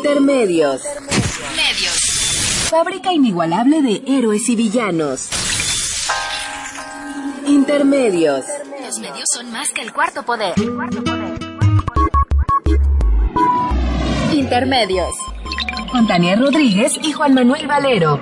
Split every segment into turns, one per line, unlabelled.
Intermedios. Fábrica inigualable de héroes y villanos. Intermedios.
Los medios son más que el cuarto poder.
Intermedios. Con Tania Rodríguez y Juan Manuel Valero.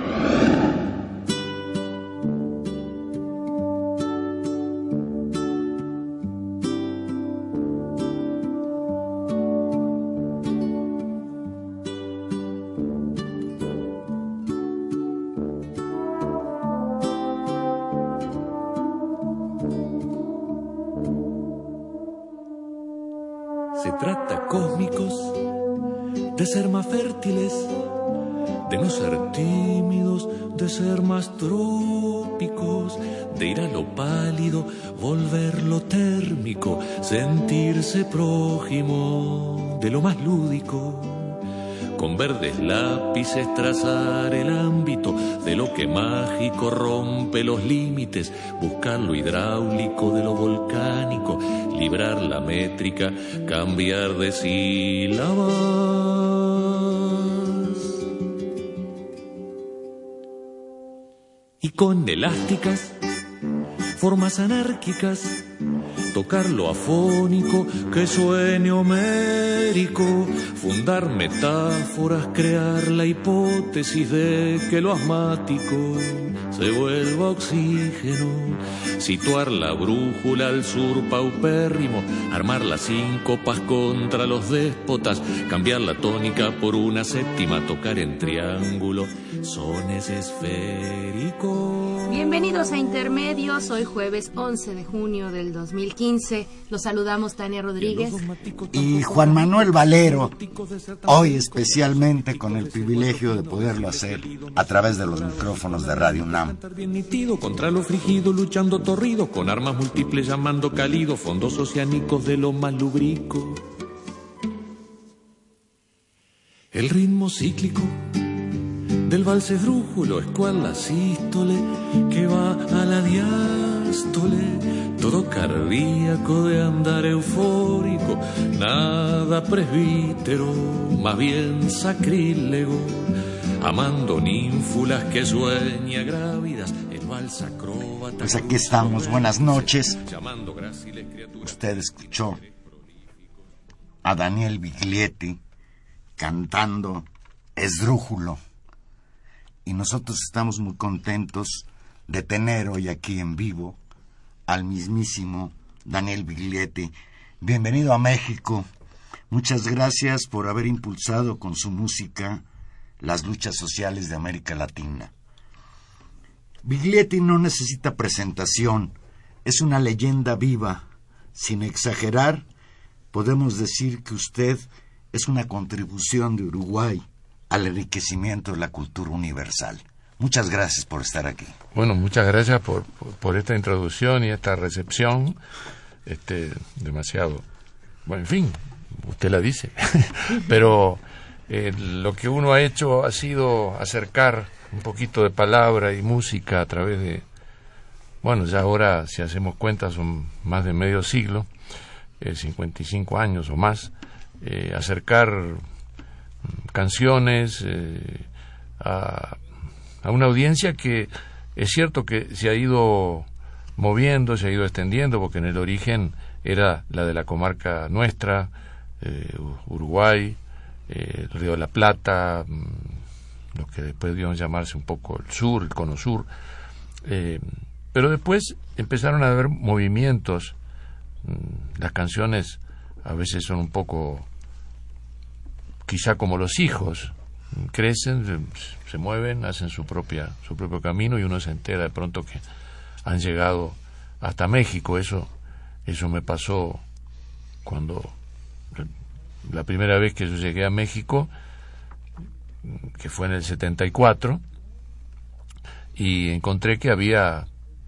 Se trata, cósmicos, de ser más fértiles, de no ser tímidos, de ser más trópicos, de ir a lo pálido, volverlo térmico, sentirse prójimo de lo más lúdico. Con verdes lápices trazar el ámbito de lo que mágico rompe los límites, buscar lo hidráulico de lo volcánico, librar la métrica, cambiar de sílabas. Y con elásticas, formas anárquicas, tocar lo afónico que suene homérico, fundar metáforas, crear la hipótesis de que lo asmático se vuelva oxígeno, situar la brújula al sur paupérrimo, armar las síncopas contra los déspotas, cambiar la tónica por una séptima, tocar en triángulo sones esféricos.
Bienvenidos a Intermedios, hoy jueves 11 de junio del 2015. Los saludamos Tania Rodríguez
y Juan Manuel Valero, hoy especialmente con el privilegio de poderlo hacer a través de los micrófonos de Radio UNAM.
Bien nitido, contra lo frigido, luchando torrido, con armas múltiples llamando cálido, fondos oceánicos de lo más lúbrico. El ritmo cíclico del vals esdrújulo, escuala sístole, que va a la diástole, todo cardíaco de andar eufórico, nada presbítero, más bien sacrílego, amando ninfulas que sueña grávidas, el vals acróbata.
Pues aquí estamos, buenas noches. Usted escuchó a Daniel Biglietti cantando Esdrújulo. Y nosotros estamos muy contentos de tener hoy aquí en vivo al mismísimo Daniel Biglietti. Bienvenido a México. Muchas gracias por haber impulsado con su música las luchas sociales de América Latina. Biglietti no necesita presentación, es una leyenda viva. Sin exagerar, podemos decir que usted es una contribución de Uruguay al enriquecimiento de la cultura universal. Muchas gracias por estar aquí.
Bueno, muchas gracias por esta introducción y esta recepción. Demasiado. Bueno, en fin, usted la dice. Pero lo que uno ha hecho ha sido acercar un poquito de palabra y música a través de... Bueno, ya ahora, si hacemos cuentas, son más de medio siglo, 55 años o más, acercar canciones a una audiencia que es cierto que se ha ido moviendo, se ha ido extendiendo, porque en el origen era la de la comarca nuestra, Uruguay, el Río de la Plata, lo que después dio a llamarse un poco el sur, el cono sur, pero después empezaron a haber movimientos. Las canciones a veces son un poco quizá como los hijos, crecen, se mueven, hacen su propio camino y uno se entera de pronto que han llegado hasta México. Eso me pasó cuando la primera vez que yo llegué a México, que fue en el 74, y encontré que había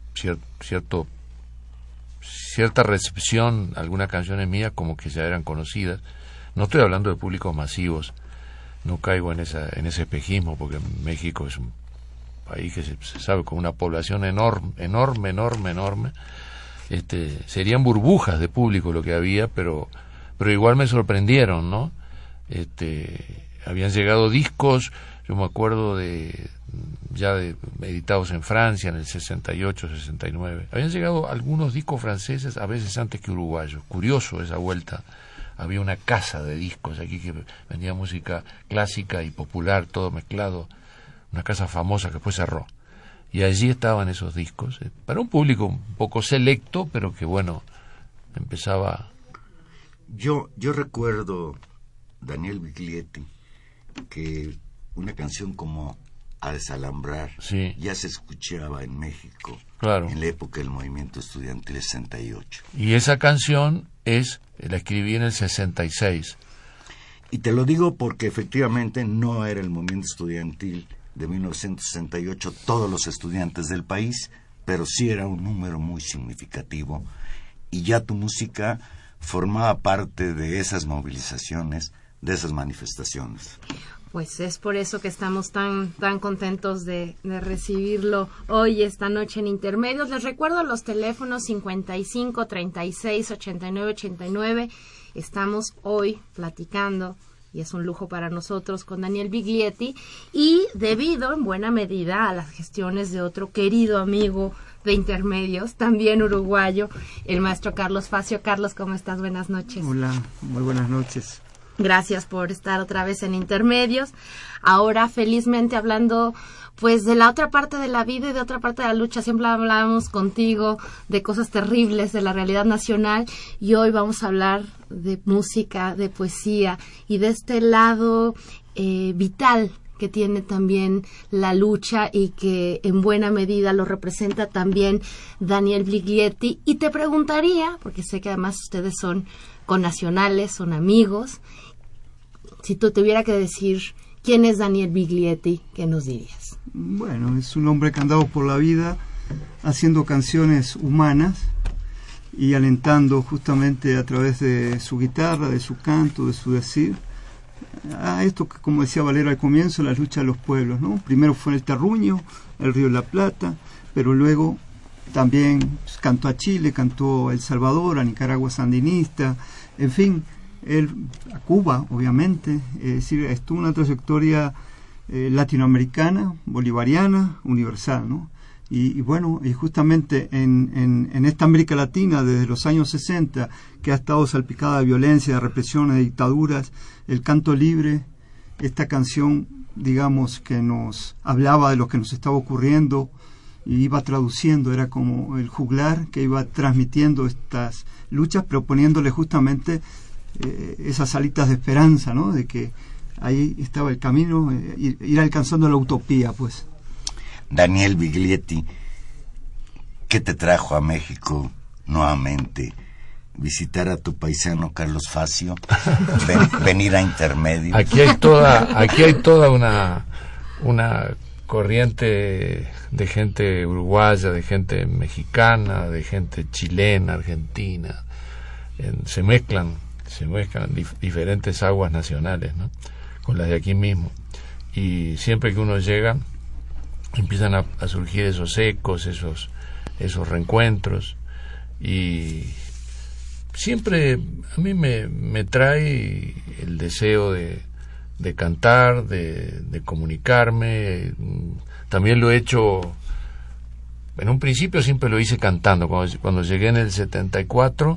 cierta recepción, algunas canciones mías como que ya eran conocidas. No estoy hablando de públicos masivos, no caigo en ese espejismo, porque México es un país que se sabe con una población enorme. Serían burbujas de público lo que había, pero igual me sorprendieron, ¿no? habían llegado discos, yo me acuerdo de editados en Francia en el 68, 69. Habían llegado algunos discos franceses a veces antes que uruguayos. Curioso esa vuelta. Había una casa de discos aquí que vendía música clásica y popular, todo mezclado. Una casa famosa que después cerró. Y allí estaban esos discos, para un público un poco selecto, pero que bueno, empezaba.
Yo recuerdo, Daniel Biglietti, que una canción como A Desalambrar
sí,
ya se escuchaba en México,
claro,
en la época del movimiento estudiantil 68.
Y esa canción la escribí en el 66.
Y te lo digo porque efectivamente no era el movimiento estudiantil de 1968 todos los estudiantes del país, pero sí era un número muy significativo, y ya tu música formaba parte de esas movilizaciones, de esas manifestaciones.
Pues es por eso que estamos tan contentos de recibirlo hoy, esta noche en Intermedios. Les recuerdo los teléfonos 55 36 89 89. Estamos hoy platicando, y es un lujo para nosotros, con Daniel Biglietti, y debido en buena medida a las gestiones de otro querido amigo de Intermedios, también uruguayo, el maestro Carlos Facio. Carlos, ¿cómo estás? Buenas noches.
Hola, muy buenas noches.
Gracias por estar otra vez en Intermedios. Ahora, felizmente, hablando pues de la otra parte de la vida y de otra parte de la lucha. Siempre hablábamos contigo de cosas terribles de la realidad nacional, y hoy vamos a hablar de música, de poesía y de este lado vital que tiene también la lucha, y que en buena medida lo representa también Daniel Biglietti. Y te preguntaría, porque sé que además ustedes son connacionales, son amigos, si tú tuviera que decir quién es Daniel Biglietti, ¿qué nos dirías?
Bueno, es un hombre que ha andado por la vida haciendo canciones humanas y alentando justamente a través de su guitarra, de su canto, de su decir, a esto que, como decía Valero al comienzo, la lucha de los pueblos, ¿no? Primero fue en el Terruño, el Río de la Plata, pero luego también cantó a Chile, cantó a El Salvador, a Nicaragua sandinista, en fin, a Cuba, obviamente. Es decir, estuvo una trayectoria latinoamericana, bolivariana, universal, ¿no? Y bueno, y justamente en esta América Latina, desde los años 60, que ha estado salpicada de violencia, de represión, de dictaduras, el canto libre, esta canción, digamos, que nos hablaba de lo que nos estaba ocurriendo y iba traduciendo, era como el juglar que iba transmitiendo estas luchas, pero poniéndole justamente esas alitas de esperanza, ¿no? De que ahí estaba el camino, ir alcanzando la utopía, pues.
Daniel Biglietti, ¿qué te trajo a México nuevamente? ¿Visitar a tu paisano Carlos Facio? ¿Venir a Intermedios?
Aquí hay toda una corriente de gente uruguaya, de gente mexicana, de gente chilena, argentina. Se mezclan diferentes aguas nacionales, ¿no?, con las de aquí mismo. Y siempre que uno llega, empiezan a surgir esos ecos, esos reencuentros, y siempre a mí me trae el deseo de cantar, de comunicarme. También lo he hecho, en un principio siempre lo hice cantando. Cuando llegué en el 74,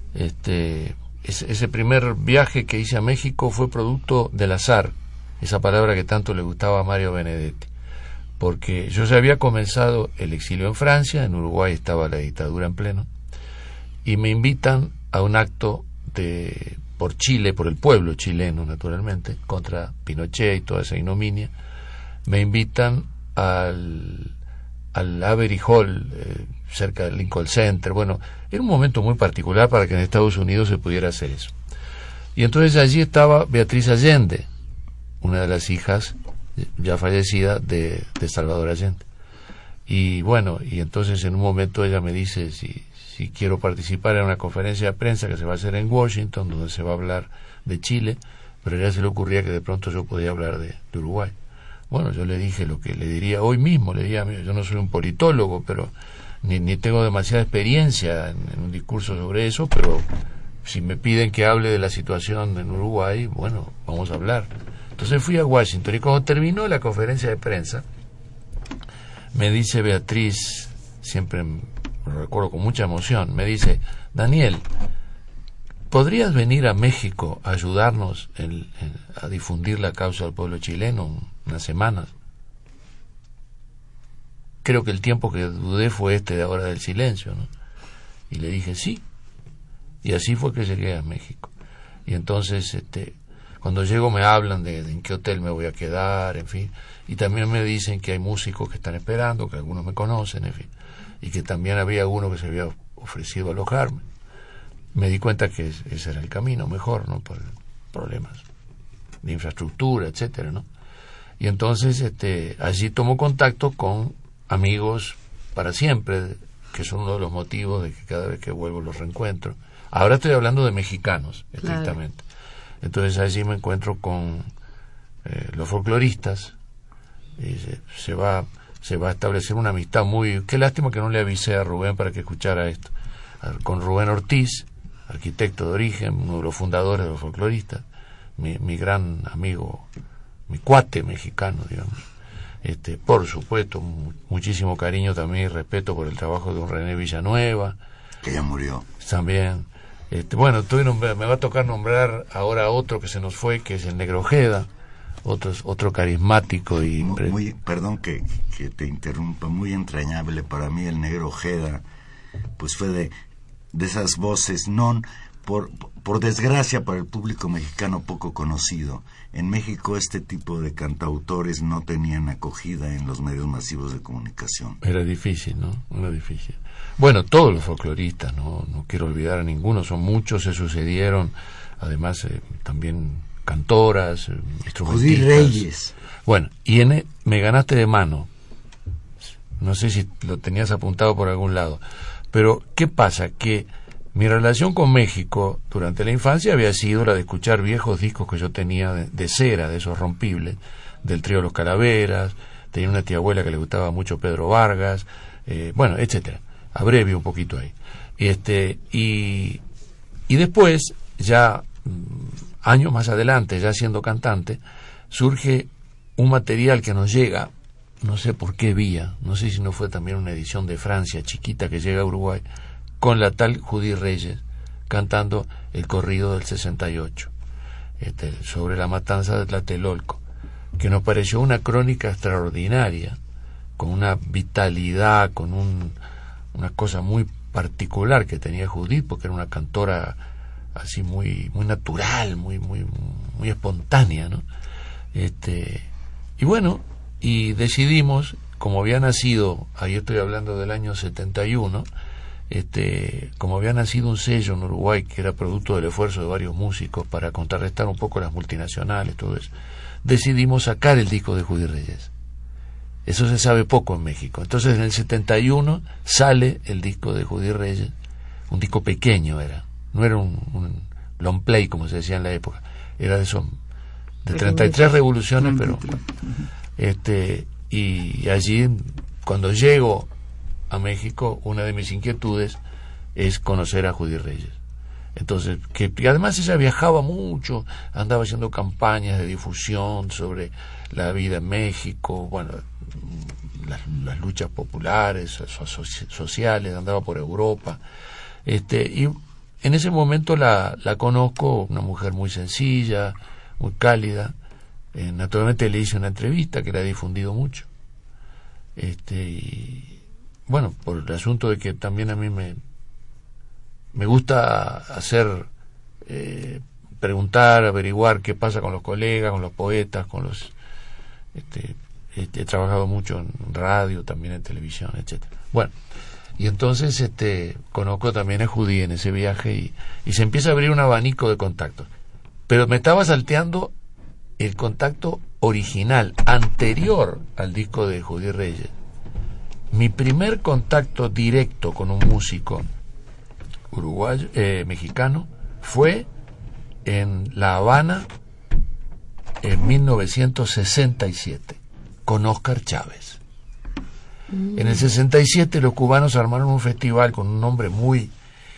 ese primer viaje que hice a México fue producto del azar, esa palabra que tanto le gustaba a Mario Benedetti, porque yo ya había comenzado el exilio en Francia, en Uruguay estaba la dictadura en pleno, y me invitan a un acto por Chile, por el pueblo chileno naturalmente, contra Pinochet y toda esa ignominia. Me invitan al Avery Hall, cerca del Lincoln Center. Bueno, era un momento muy particular para que en Estados Unidos se pudiera hacer eso. Y entonces allí estaba Beatriz Allende, una de las hijas ya fallecida de Salvador Allende. Y bueno, y entonces en un momento ella me dice si quiero participar en una conferencia de prensa que se va a hacer en Washington, donde se va a hablar de Chile, pero a ella se le ocurría que de pronto yo podía hablar de Uruguay. Bueno, yo le dije lo que le diría hoy mismo, le diría, yo no soy un politólogo, pero ni tengo demasiada experiencia en un discurso sobre eso, pero si me piden que hable de la situación en Uruguay, bueno, vamos a hablar. Entonces fui a Washington y cuando terminó la conferencia de prensa, me dice Beatriz, siempre lo recuerdo con mucha emoción, me dice: Daniel, ¿podrías venir a México a ayudarnos a difundir la causa del pueblo chileno unas semanas? Creo que el tiempo que dudé fue de Hora del Silencio, ¿no? Y le dije sí. Y así fue que llegué a México. Y entonces, cuando llego me hablan de en qué hotel me voy a quedar, en fin. Y también me dicen que hay músicos que están esperando, que algunos me conocen, en fin. Y que también había uno que se había ofrecido a alojarme. Me di cuenta que ese era el camino mejor, ¿no? Por problemas de infraestructura, etcétera, ¿no? Y entonces, allí tomo contacto con amigos para siempre, que son uno de los motivos de que cada vez que vuelvo los reencuentro. Ahora estoy hablando de mexicanos, estrictamente. Claro. Entonces allí me encuentro con los folcloristas y se va a establecer una amistad muy... Qué lástima que no le avisé a Rubén para que escuchara esto. Con Rubén Ortiz, arquitecto de origen, uno de los fundadores de los folcloristas, mi gran amigo, mi cuate mexicano, digamos. Por supuesto, muchísimo cariño también y respeto por el trabajo de don René Villanueva,
que ya murió
también. Bueno, me va a tocar nombrar ahora a otro que se nos fue, que es el Negro Ojeda, otro carismático y
muy perdón que te interrumpa, muy entrañable para mí el Negro Ojeda, pues fue de esas voces por desgracia para el público mexicano poco conocido. En México este tipo de cantautores no tenían acogida en los medios masivos de comunicación.
Era difícil, ¿no? Era difícil. Bueno, todos los folcloristas, no quiero olvidar a ninguno, son muchos, se sucedieron, además también cantoras, instrumentistas.
Judy Reyes.
Bueno, y me ganaste de mano, no sé si lo tenías apuntado por algún lado, pero ¿qué pasa? Que mi relación con México durante la infancia había sido la de escuchar viejos discos que yo tenía de cera, de esos rompibles, del trío Los Calaveras, tenía una tía abuela que le gustaba mucho Pedro Vargas, bueno, etcétera. Abrevio un poquito ahí. Y después, ya años más adelante, ya siendo cantante, surge un material que nos llega, no sé por qué vía, no sé si no fue también una edición de Francia chiquita que llega a Uruguay, con la tal Judy Reyes cantando el corrido del 68 sobre la matanza de Tlatelolco, que nos pareció una crónica extraordinaria, con una vitalidad, con una cosa muy particular que tenía Judith, porque era una cantora así muy natural, muy espontánea, ¿no? Y bueno, y decidimos, como había nacido, ahí estoy hablando del año 71, como había nacido un sello en Uruguay que era producto del esfuerzo de varios músicos para contrarrestar un poco las multinacionales, todo eso, decidimos sacar el disco de Judy Reyes. Eso se sabe poco en México. Entonces en el 71 sale el disco de Judy Reyes, un disco pequeño era, no era un long play como se decía en la época, era de 33 revoluciones, pero y allí cuando llego a México, una de mis inquietudes es conocer a Judy Reyes. Entonces, que además ella viajaba mucho, andaba haciendo campañas de difusión sobre la vida en México, bueno, las luchas populares, sociales, andaba por Europa. Y en ese momento la conozco, una mujer muy sencilla, muy cálida. Naturalmente le hice una entrevista que la he difundido mucho. Y bueno, por el asunto de que también a mí me gusta hacer, preguntar, averiguar qué pasa con los colegas, con los poetas, con los... he trabajado mucho en radio, también en televisión, etcétera. Bueno, y entonces conozco también a Judy en ese viaje y se empieza a abrir un abanico de contactos. Pero me estaba salteando el contacto original, anterior al disco de Judy Reyes. Mi primer contacto directo con un músico uruguayo, mexicano, fue en La Habana en 1967 con Óscar Chávez. En el 67 los cubanos armaron un festival con un nombre muy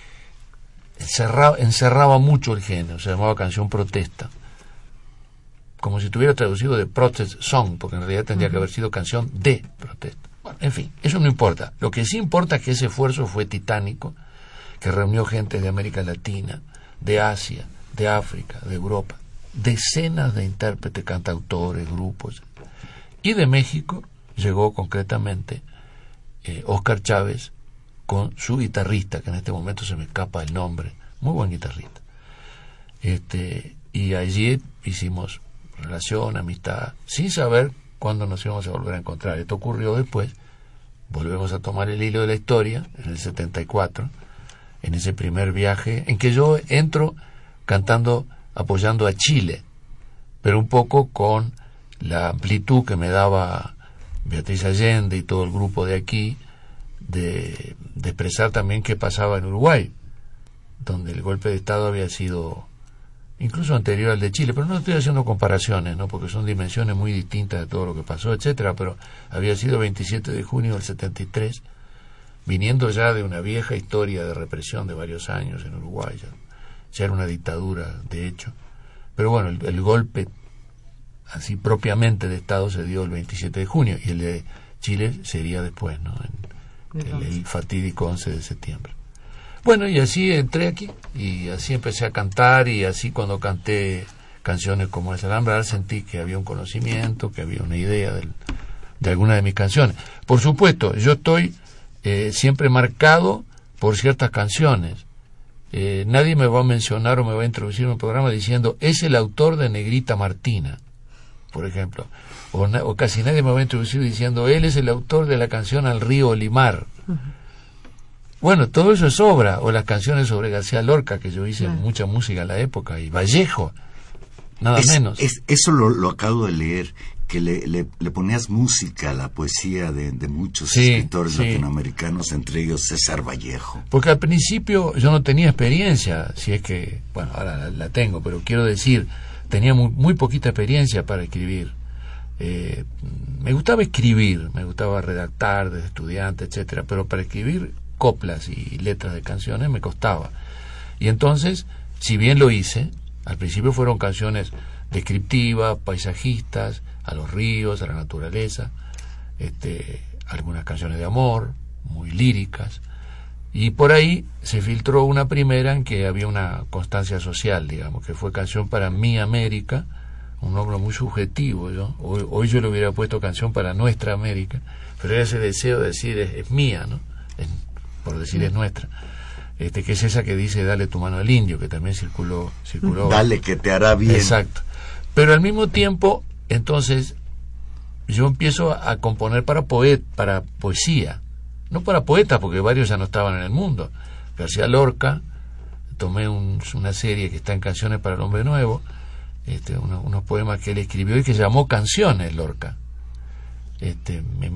encerraba mucho el género, se llamaba Canción Protesta, como si estuviera traducido de protest song, porque en realidad tendría que haber sido canción de protesta. Bueno, en fin, eso no importa. Lo que sí importa es que ese esfuerzo fue titánico, que reunió gente de América Latina, de Asia, de África, de Europa, decenas de intérpretes, cantautores, grupos. Y de México llegó concretamente Óscar Chávez con su guitarrista, que en este momento se me escapa el nombre, muy buen guitarrista. Y allí hicimos relación, amistad, sin saber cuándo nos íbamos a volver a encontrar. Esto ocurrió después. Volvemos a tomar el hilo de la historia en el 74, en ese primer viaje en que yo entro cantando, apoyando a Chile, pero un poco con la amplitud que me daba Beatriz Allende y todo el grupo de aquí, de expresar también qué pasaba en Uruguay, donde el golpe de Estado había sido incluso anterior al de Chile, pero no estoy haciendo comparaciones, ¿no? Porque son dimensiones muy distintas de todo lo que pasó, etcétera, pero había sido 27 de junio del 73, viniendo ya de una vieja historia de represión de varios años en Uruguay, ya era una dictadura, de hecho. Pero bueno, el golpe así propiamente de Estado se dio el 27 de junio, y el de Chile sería después, ¿no? El fatídico 11 de septiembre. Bueno, y así entré aquí, y así empecé a cantar, y así cuando canté canciones como El Alhambra sentí que había un conocimiento, que había una idea de alguna de mis canciones. Por supuesto, yo estoy siempre marcado por ciertas canciones. Nadie me va a mencionar o me va a introducir en un programa diciendo, es el autor de Negrita Martina, por ejemplo. O casi nadie me va a introducir diciendo, él es el autor de la canción Al río Olimar. Bueno, todo eso es obra, o las canciones sobre García Lorca, que yo hice mucha música en la época, y Vallejo, nada menos.
Eso lo acabo de leer, que le ponías música a la poesía de muchos escritores latinoamericanos, entre ellos César Vallejo.
Porque al principio yo no tenía experiencia, si es que, bueno, ahora la tengo, pero quiero decir, tenía muy poquita experiencia para escribir. Me gustaba escribir, me gustaba redactar desde estudiante, etcétera, pero para escribir coplas y letras de canciones me costaba. Y entonces, si bien lo hice, al principio fueron canciones descriptivas, paisajistas, a los ríos, a la naturaleza, algunas canciones de amor, muy líricas, y por ahí se filtró una primera en que había una constancia social, digamos, que fue Canción para mi América, un nombre muy subjetivo, ¿no? Hoy yo le hubiera puesto Canción para nuestra América, pero era ese deseo de decir es mía, ¿no? Por decir es nuestra, que es esa que dice dale tu mano al indio, que también circuló.
Dale que te hará bien.
Exacto. Pero al mismo tiempo, entonces, yo empiezo a componer para poesía, no para poetas, porque varios ya no estaban en el mundo. García Lorca, tomé una serie que está en Canciones para el Hombre Nuevo, unos poemas que él escribió y que llamó Canciones Lorca, en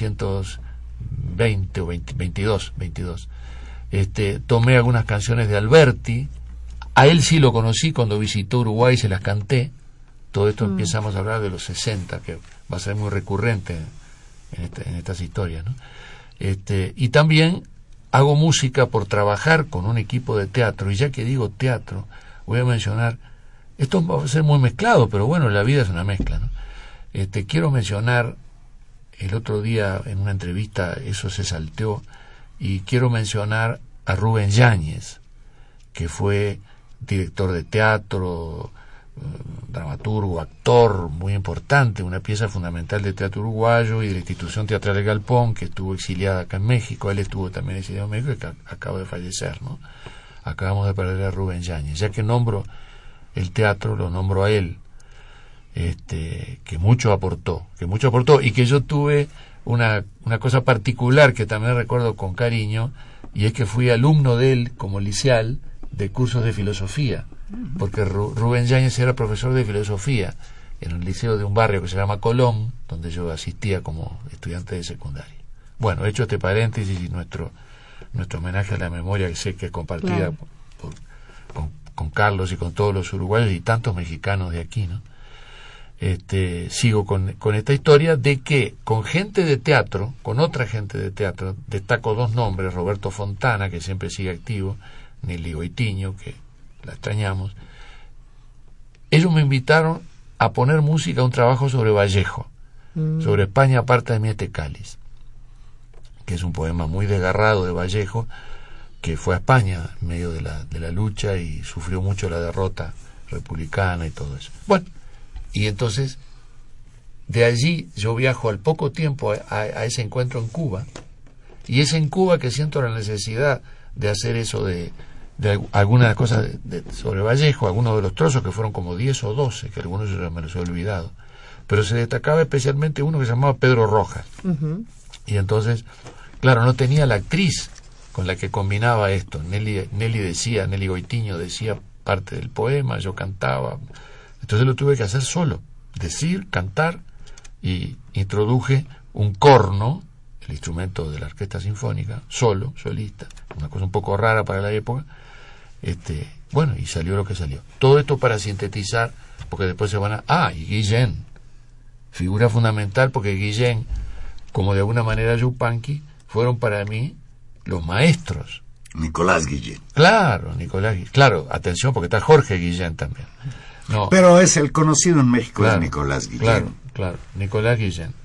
1920 o 22. Tomé algunas canciones de Alberti, a él sí lo conocí cuando visitó Uruguay, se las canté. Todo esto empezamos a hablar de los 60, que va a ser muy recurrente en estas historias, ¿no? Y también hago música por trabajar con un equipo de teatro, y ya que digo teatro, voy a mencionar, esto va a ser muy mezclado, pero bueno, la vida es una mezcla, ¿no? Quiero mencionar, el otro día en una entrevista eso se salteó, y quiero mencionar a Rubén Yáñez, que fue director de teatro, dramaturgo, actor muy importante, una pieza fundamental del teatro uruguayo y de la institución teatral de Galpón, que estuvo exiliada acá en México. Él estuvo también exiliado en México y que acaba de fallecer, ¿no? Acabamos de perder a Rubén Yáñez. Ya que nombro el teatro, lo nombro a él, que mucho aportó, y que yo tuve una cosa particular que también recuerdo con cariño, y es que fui alumno de él como liceal de cursos de filosofía, porque Rubén Yáñez era profesor de filosofía en un liceo de un barrio que se llama Colón, donde yo asistía como estudiante de secundaria. Bueno, hecho este paréntesis y nuestro homenaje a la memoria, que sé que es compartida con Carlos y con todos los uruguayos y tantos mexicanos de aquí, ¿no? Sigo con esta historia de que con gente de teatro, con otra gente de teatro, destaco dos nombres: Roberto Fontana, que siempre sigue activo, Nelly Goitiño, que la extrañamos. Ellos me invitaron a poner música a un trabajo sobre Vallejo, sobre España aparta de mí este cáliz, que es un poema muy desgarrado de Vallejo, que fue a España en medio de la lucha y sufrió mucho la derrota republicana y todo eso. Bueno, y entonces de allí yo viajo al poco tiempo a ese encuentro en Cuba, y es en Cuba que siento la necesidad de hacer eso de algunas cosas sobre Vallejo, algunos de los trozos que fueron como 10 o 12, que algunos yo me los he olvidado, pero se destacaba especialmente uno que se llamaba Pedro Rojas. Y entonces, claro, no tenía la actriz con la que combinaba esto. Nelly Goitiño decía parte del poema, yo cantaba, entonces lo tuve que hacer solo, decir, cantar, y introduje un corno, el instrumento de la orquesta sinfónica, solista, una cosa un poco rara para la época. Bueno, y salió lo que salió. Todo esto para sintetizar, porque después se van y Guillén, figura fundamental, porque Guillén, como de alguna manera Yupanqui, fueron para mí los maestros.
Nicolás Guillén.
Claro, Nicolás Guillén. Claro, atención, porque está Jorge Guillén también. No,
pero es el conocido en México, claro, es Nicolás Guillén.
Claro, Nicolás Guillén.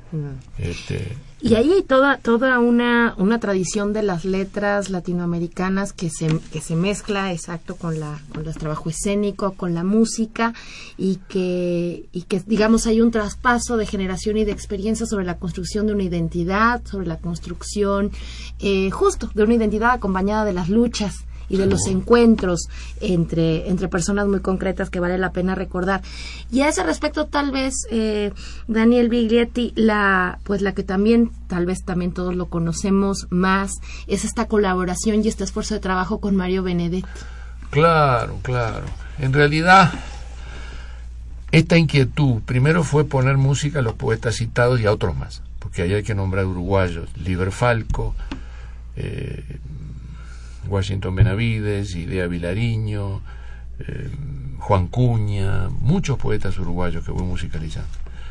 Y ahí hay toda una tradición de las letras latinoamericanas que se mezcla exacto con el trabajo escénico, con la música, y que digamos hay un traspaso de generación y de experiencia sobre la construcción de una identidad, sobre la construcción justo de una identidad acompañada de las luchas y de los encuentros entre personas muy concretas que vale la pena recordar. Y a ese respecto, tal vez, Daniel Biglietti, la que también, tal vez también todos lo conocemos más, es esta colaboración y este esfuerzo de trabajo con Mario Benedetti.
Claro. En realidad, esta inquietud, primero fue poner música a los poetas citados y a otros más, porque ahí hay que nombrar uruguayos, Liber Falco, Washington Benavides, Idea Vilariño, Juan Cuña, muchos poetas uruguayos que voy musicalizando.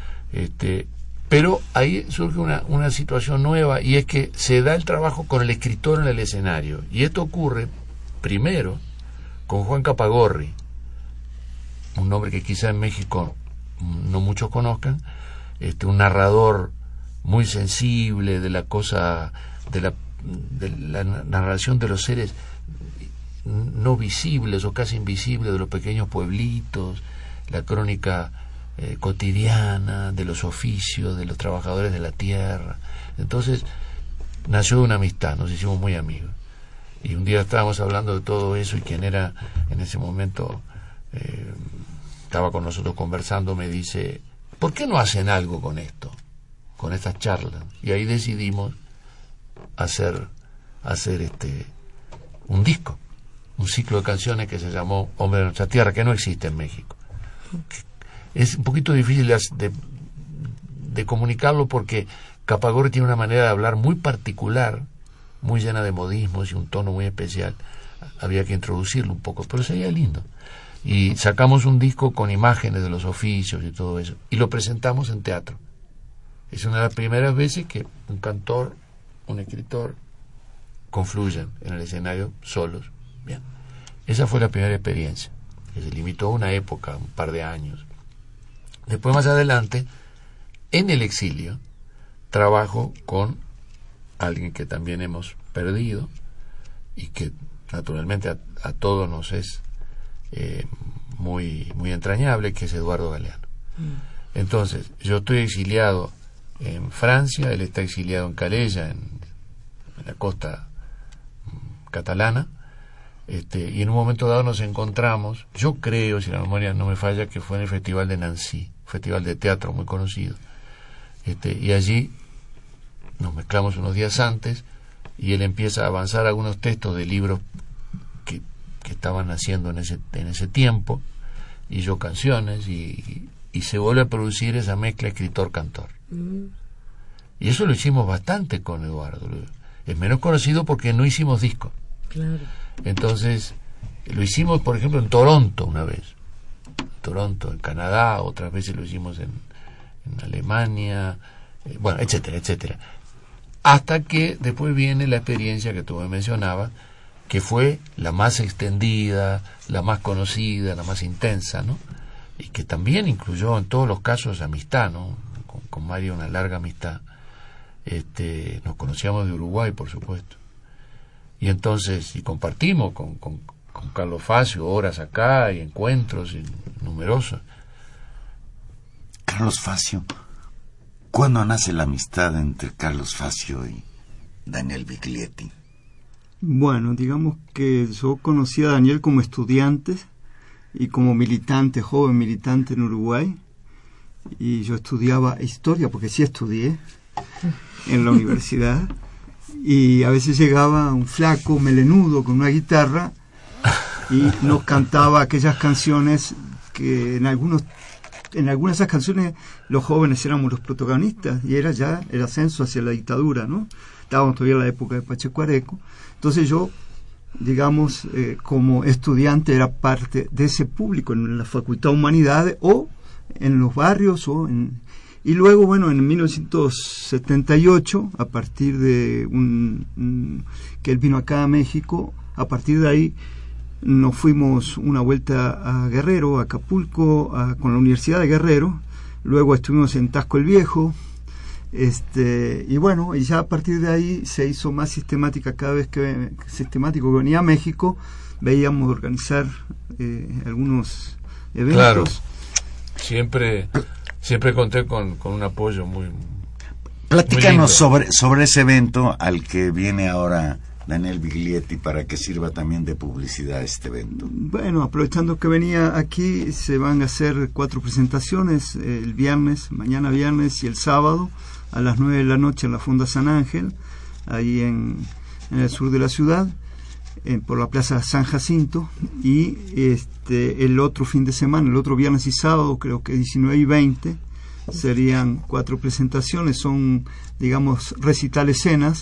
Pero ahí surge una situación nueva, y es que se da el trabajo con el escritor en el escenario, y esto ocurre primero con Juan Capagorri, un nombre que quizá en México no muchos conozcan, un narrador muy sensible de la cosa, de la narración de los seres no visibles o casi invisibles, de los pequeños pueblitos, la crónica cotidiana de los oficios de los trabajadores de la tierra. Entonces nació de una amistad, nos hicimos muy amigos, y un día estábamos hablando de todo eso, y quien era en ese momento estaba con nosotros conversando me dice: ¿por qué no hacen algo con esto, con estas charlas? Y ahí decidimos hacer un disco, un ciclo de canciones que se llamó Hombre de Nuestra Tierra, que no existe en México. Es un poquito difícil de comunicarlo, porque Capagorri tiene una manera de hablar muy particular, muy llena de modismos y un tono muy especial. Había que introducirlo un poco, pero sería lindo. Y sacamos un disco con imágenes de los oficios y todo eso, y lo presentamos en teatro. Es una de las primeras veces que un cantor, un escritor confluyen en el escenario solos. Bien, esa fue la primera experiencia, que se limitó a una época, un par de años. Después, más adelante, en el exilio, trabajo con alguien que también hemos perdido y que naturalmente a todos nos es muy entrañable, que es Eduardo Galeano. Entonces, yo estoy exiliado en Francia, él está exiliado en Calella, en la costa catalana, y en un momento dado nos encontramos, yo creo, si la memoria no me falla, que fue en el Festival de Nancy, festival de teatro muy conocido, y allí nos mezclamos unos días antes, y él empieza a avanzar algunos textos de libros que estaban naciendo en ese tiempo, y yo canciones, y se vuelve a producir esa mezcla escritor-cantor. Y eso lo hicimos bastante con Eduardo. Es menos conocido porque no hicimos disco.
Claro.
Entonces, lo hicimos, por ejemplo, en Toronto una vez. Toronto, en Canadá, otras veces lo hicimos en Alemania, bueno, etcétera, etcétera. Hasta que después viene la experiencia que tú me mencionabas, que fue la más extendida, la más conocida, la más intensa, ¿no? y que también incluyó en todos los casos amistad, ¿no? Con Mario una larga amistad. Nos conocíamos de Uruguay, por supuesto. Y entonces, y compartimos con Carlos Facio horas acá y encuentros numerosos.
Carlos Facio, ¿cuándo nace la amistad entre Carlos Facio y Daniel Biglietti?
Bueno, digamos que yo conocí a Daniel como estudiante y como militante, joven militante en Uruguay, y yo estudiaba historia, porque sí estudié en la universidad, y a veces llegaba un flaco melenudo con una guitarra y nos cantaba aquellas canciones que en algunas de esas canciones los jóvenes éramos los protagonistas, y era ya el ascenso hacia la dictadura, ¿no? Estábamos todavía en la época de Pacheco Areco. Entonces yo, digamos, como estudiante era parte de ese público en la Facultad de Humanidades o en los barrios y luego, bueno, en 1978, a partir de que él vino acá a México, a partir de ahí nos fuimos una vuelta a Guerrero, a Acapulco, con la Universidad de Guerrero, luego estuvimos en Tasco el Viejo, y bueno, y ya a partir de ahí se hizo más sistemática. Cada vez que venía a México veíamos organizar algunos eventos.
Claro, siempre conté con un apoyo muy...
Platícanos sobre ese evento al que viene ahora Daniel Biglietti, para que sirva también de publicidad este evento. Bueno,
aprovechando que venía aquí, se van a hacer 4 presentaciones, el viernes, mañana viernes y el sábado, a las 9 de la noche en la Fonda San Ángel, ahí en el sur de la ciudad, por la Plaza San Jacinto, y el otro fin de semana, el otro viernes y sábado, creo que 19 y 20, serían 4 presentaciones, son, digamos, recital escenas,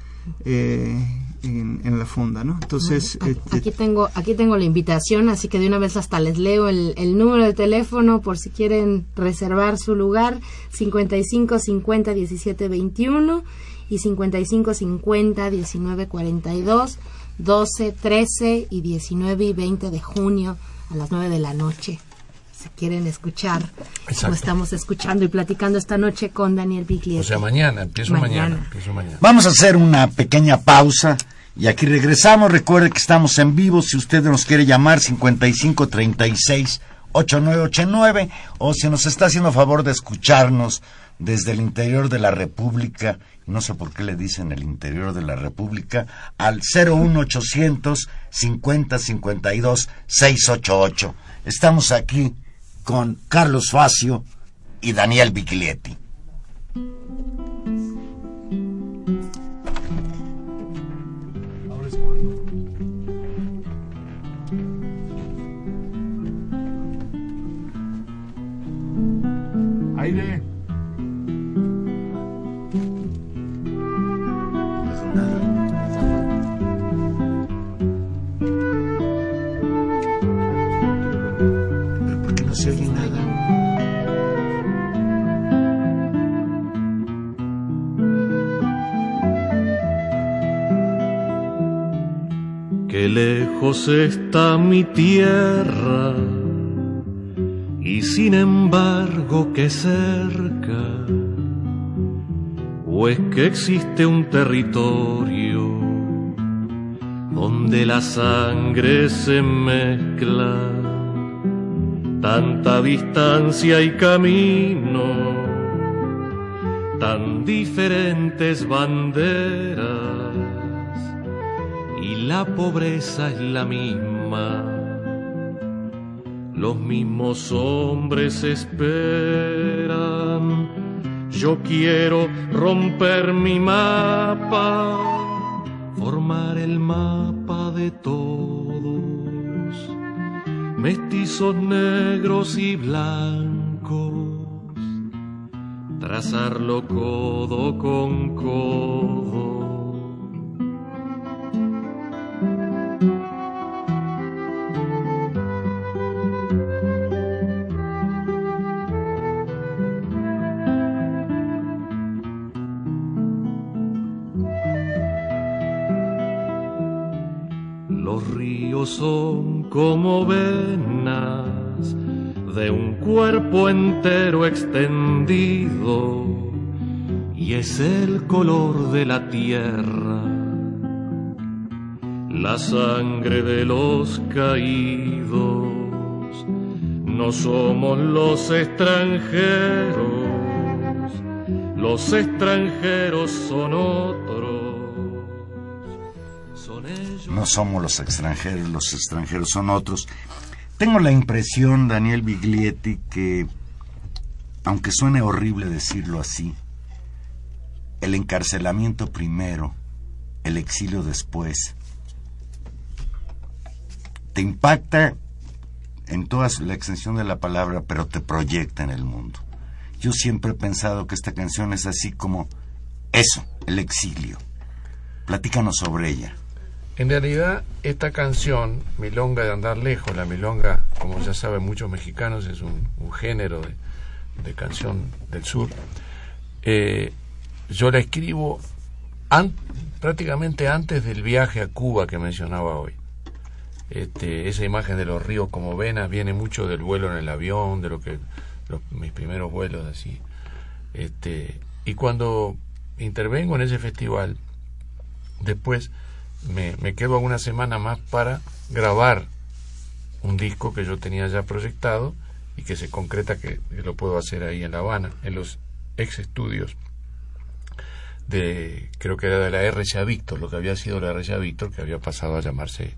en la fonda, ¿no? Entonces
aquí tengo la invitación, así que de una vez hasta les leo el número de teléfono por si quieren reservar su lugar: 55 50 17 21 y 55 50 19 42, 12, 13 y 19 y 20 de junio a las 9 de la noche. Si quieren escuchar, como estamos escuchando y platicando esta noche con Daniel Biglietti.
O sea, empiezo mañana.
Vamos a hacer una pequeña pausa y aquí regresamos. Recuerde que estamos en vivo. Si usted nos quiere llamar, 55 36 8989, o si nos está haciendo favor de escucharnos desde el interior de la República, no sé por qué le dicen el interior de la República, al 01800 50 52 688. Estamos aquí con Carlos Facio y Daniel Biglietti.
Aire.
No se oye nada.
Qué lejos está mi tierra y sin embargo qué cerca, o es que existe un territorio donde la sangre se mezcla. Tanta distancia y camino, tan diferentes banderas, y la pobreza es la misma. Los mismos hombres esperan. Yo quiero romper mi mapa, formar el mapa de todos, mestizos negros y blancos, trazarlo codo con codo. Los ríos son como venas de un cuerpo entero extendido, y es el color de la tierra, la sangre de los caídos. No somos los extranjeros son otros. Son ellos.
No somos los extranjeros son otros. Tengo la impresión, Daniel Biglietti, que, aunque suene horrible decirlo así, el encarcelamiento primero, el exilio después, te impacta en toda la extensión de la palabra, pero te proyecta en el mundo. Yo siempre he pensado que esta canción es así como eso, el exilio. Platícanos sobre ella.
En realidad, esta canción, Milonga de Andar Lejos, la milonga, como ya saben muchos mexicanos, es un género de canción del sur. Yo la escribo prácticamente antes del viaje a Cuba que mencionaba hoy. Esa imagen de los ríos como venas viene mucho del vuelo en el avión, de mis primeros vuelos así. Y cuando intervengo en ese festival, después me quedo una semana más para grabar un disco que yo tenía ya proyectado y que se concreta que lo puedo hacer ahí en La Habana, en los ex estudios creo que era de la RCA Víctor, lo que había sido la RCA Víctor, que había pasado a llamarse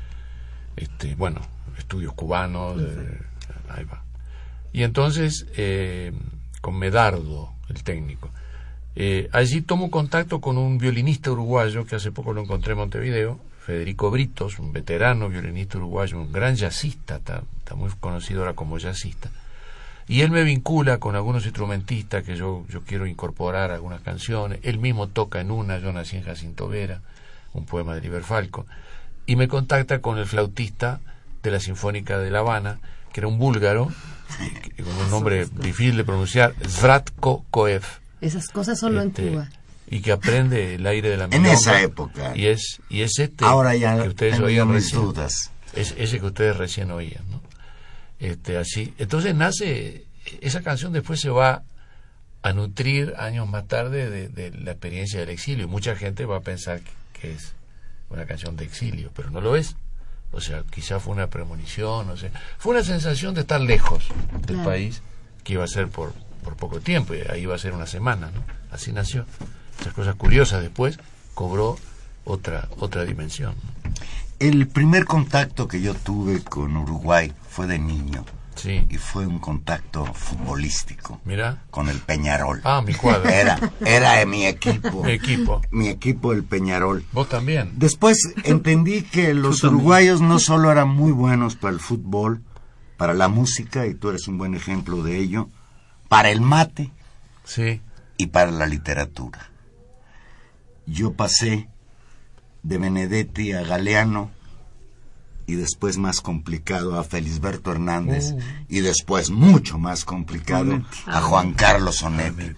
estudios cubanos, ahí va. Y entonces con Medardo, el técnico, allí tomo contacto con un violinista uruguayo que hace poco lo encontré en Montevideo, Federico Britos, un veterano violinista uruguayo, un gran jazzista, está muy conocido ahora como jazzista, y él me vincula con algunos instrumentistas que yo quiero incorporar algunas canciones. Él mismo toca en una, Yo nací en Jacinto Vera, un poema de Liber Falco, y me contacta con el flautista de la Sinfónica de La Habana, que era un búlgaro, con un nombre difícil de pronunciar, Zvratko Koev.
Esas cosas solo en Cuba.
Y que aprende el aire de la milonga.
En esa época.
Y es
ahora ya
que ustedes
tengo
oían
mis
recién.
dudas.
Es ese que ustedes recién oían, ¿no? Así. Entonces nace, esa canción después se va a nutrir años más tarde de la experiencia del exilio. Y mucha gente va a pensar que es una canción de exilio, pero no lo es. O sea, quizá fue una premonición, no sé. Fue una sensación de estar lejos del país, que iba a ser por poco tiempo, y ahí iba a ser una semana, ¿no? Así nació. Esas cosas curiosas después cobró otra dimensión.
El primer contacto que yo tuve con Uruguay fue de niño.
Sí.
Y fue un contacto futbolístico.
Mira.
Con el Peñarol.
Ah, mi cuadro.
Era mi equipo.
Mi
equipo, el Peñarol.
¿Vos también?
Después entendí que los uruguayos no solo eran muy buenos para el fútbol, para la música, y tú eres un buen ejemplo de ello, para el mate,
sí,
y para la literatura. Yo pasé de Benedetti a Galeano, y después más complicado a Felisberto Hernández, y después mucho más complicado a Juan Carlos Onetti.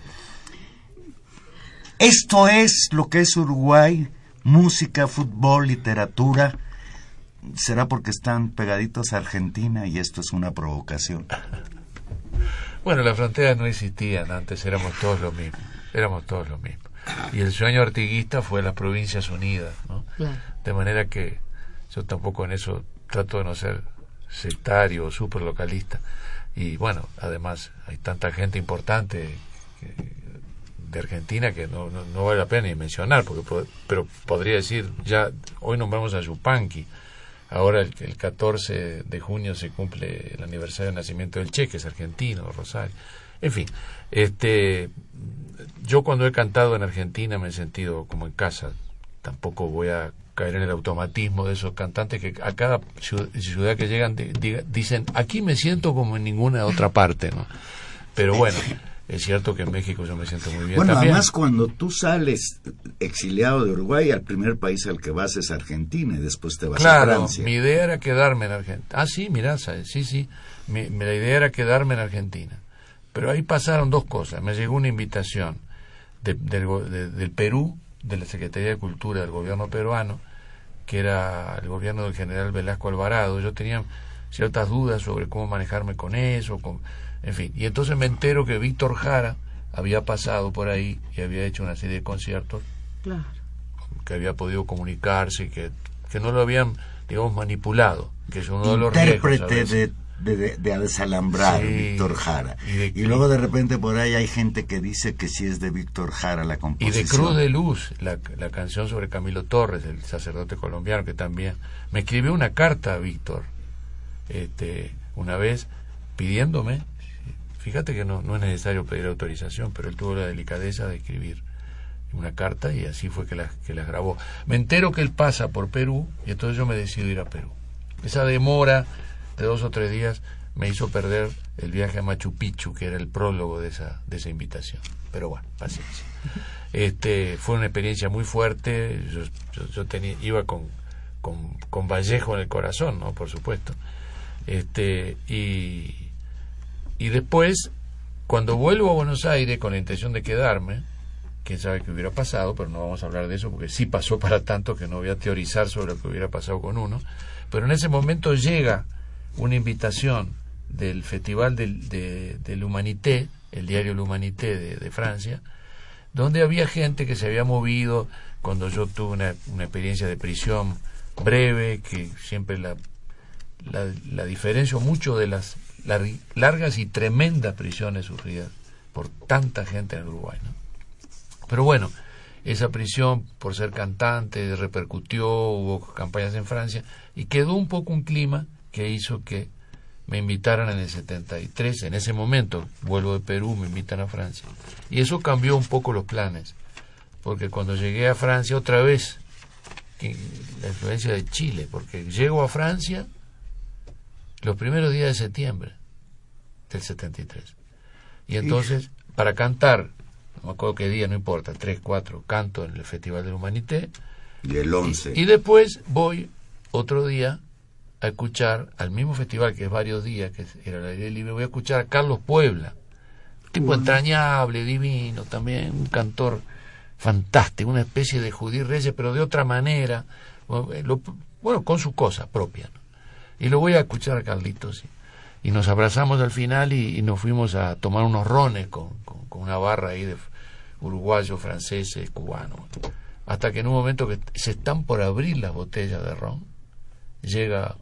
Esto es lo que es Uruguay: música, fútbol, literatura. ¿Será porque están pegaditos a Argentina y esto es una provocación?
Bueno, las fronteras no existían antes, éramos todos los mismos. Y el sueño artiguista fue las Provincias Unidas, ¿no? Claro. De manera que yo tampoco en eso trato de no ser sectario o súper localista. Y bueno, además hay tanta gente importante de Argentina que no vale la pena ni mencionar, pero podría decir, ya hoy nombramos a Yupanqui. Ahora el 14 de junio se cumple el aniversario del nacimiento del Che, que es argentino, Rosario. En fin, yo cuando he cantado en Argentina me he sentido como en casa. Tampoco voy a caer en el automatismo de esos cantantes que a cada ciudad que llegan dicen, aquí me siento como en ninguna otra parte, ¿no? Pero bueno, es cierto que en México yo me siento muy bien.
Bueno,
también.
Además, cuando tú sales exiliado de Uruguay, el primer país al que vas es Argentina, y después te vas a Francia.
Mi idea era quedarme en Argentina. Ah, sí, mirá, sí. La idea era quedarme en Argentina. Pero ahí pasaron dos cosas. Me llegó una invitación del Perú, de la Secretaría de Cultura del gobierno peruano, que era el gobierno del general Velasco Alvarado. Yo tenía ciertas dudas sobre cómo manejarme con eso, en fin. Y entonces me entero que Víctor Jara había pasado por ahí y había hecho una serie de conciertos,
claro,
que había podido comunicarse, que no lo habían, digamos, manipulado, que es uno de los riesgos.
Intérprete de desalambrar, sí, Víctor Jara. Y luego de repente por ahí hay gente que dice que sí es de Víctor Jara la composición.
Y de Cruz de Luz, la canción sobre Camilo Torres, el sacerdote colombiano, que también me escribió una carta a Víctor, una vez pidiéndome, fíjate que no es necesario pedir autorización, pero él tuvo la delicadeza de escribir una carta y así fue que las grabó. Me entero que él pasa por Perú y entonces yo me decido ir a Perú. Esa demora de 2 o 3 días me hizo perder el viaje a Machu Picchu, que era el prólogo de esa invitación. Pero bueno, paciencia. Fue una experiencia muy fuerte. Yo iba con Vallejo en el corazón, ¿no? Por supuesto. Y después, cuando vuelvo a Buenos Aires con la intención de quedarme, quién sabe qué hubiera pasado, pero no vamos a hablar de eso porque sí pasó para tanto que no voy a teorizar sobre lo que hubiera pasado con uno. Pero en ese momento llega una invitación del Festival del Humanité, el diario L'Humanité de Francia, donde había gente que se había movido cuando yo tuve una experiencia de prisión breve, que siempre la diferencio mucho de las largas y tremendas prisiones sufridas por tanta gente en el Uruguay, ¿no? Pero bueno, esa prisión, por ser cantante, repercutió, hubo campañas en Francia, y quedó un poco un clima que hizo que me invitaran en el 73. En ese momento, vuelvo de Perú, me invitan a Francia. Y eso cambió un poco los planes, porque cuando llegué a Francia, otra vez, la influencia de Chile, porque llego a Francia los primeros días de septiembre del 73. Y entonces, para cantar, no me acuerdo qué día, no importa, 3, 4, canto en el Festival del Humanité.
Y el 11.
Y después voy otro día a escuchar al mismo festival, que es varios días, que era el aire libre, voy a escuchar a Carlos Puebla, tipo entrañable, divino, también un cantor fantástico, una especie de Judí Reyes, pero de otra manera, bueno, con su cosa propia, ¿no? Y lo voy a escuchar a Carlitos, y nos abrazamos al final y nos fuimos a tomar unos rones con una barra ahí de uruguayos, franceses, cubanos, hasta que en un momento que se están por abrir las botellas de ron, llega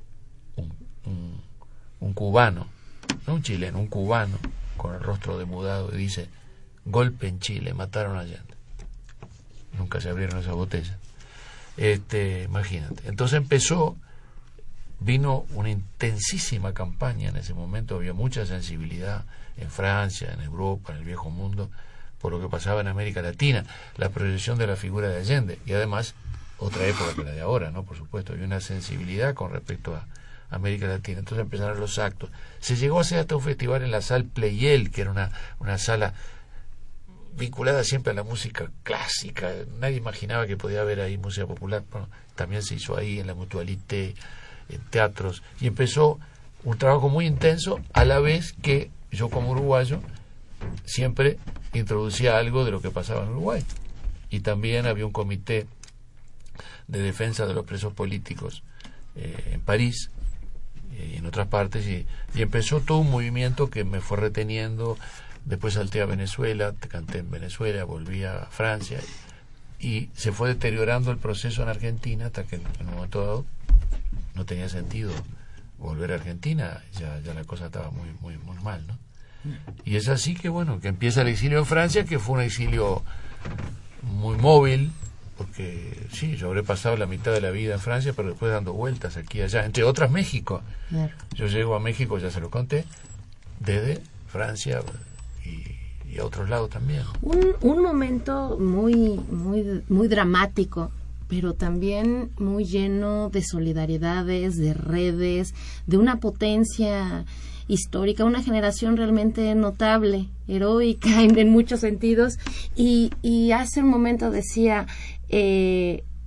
un cubano, no un chileno, un cubano con el rostro demudado, y dice: golpe en Chile, mataron a Allende. Nunca se abrieron esas botellas. Imagínate. Entonces vino una intensísima campaña en ese momento, había mucha sensibilidad en Francia, en Europa, en el viejo mundo, por lo que pasaba en América Latina, la proyección de la figura de Allende, y además otra época que la de ahora, ¿no? Por supuesto, había una sensibilidad con respecto a América Latina. Entonces empezaron los actos. Se llegó a hacer hasta un festival en la sala Pleyel, que era una sala vinculada siempre a la música clásica. Nadie imaginaba que podía haber ahí música popular. Bueno, también se hizo ahí en la Mutualité, en teatros, y empezó un trabajo muy intenso, a la vez que yo, como uruguayo, siempre introducía algo de lo que pasaba en Uruguay. Y también había un comité de defensa de los presos políticos en París y en otras partes, y empezó todo un movimiento que me fue reteniendo. Después salté a Venezuela, canté en Venezuela, volví a Francia, y se fue deteriorando el proceso en Argentina hasta que en un momento dado no tenía sentido volver a Argentina, ya la cosa estaba muy mal, ¿no? Y es así que, bueno, que empieza el exilio en Francia, que fue un exilio muy móvil, porque sí, yo habré pasado la mitad de la vida en Francia, pero después dando vueltas aquí y allá, entre otras México. Claro. Yo llego a México, ya se lo conté, desde Francia y a otros lados también.
Un momento muy dramático, pero también muy lleno de solidaridades, de redes, de una potencia histórica, una generación realmente notable, heroica en muchos sentidos. Y hace un momento decía,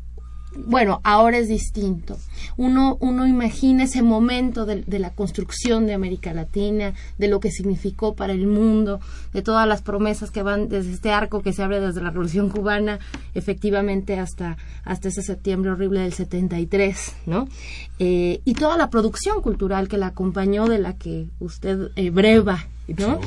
bueno, ahora es distinto. Uno imagina ese momento de la construcción de América Latina, de lo que significó para el mundo, de todas las promesas que van desde este arco que se abre desde la Revolución Cubana, efectivamente hasta ese septiembre horrible del 73, ¿no? Y toda la producción cultural que la acompañó, de la que usted breva, ¿no?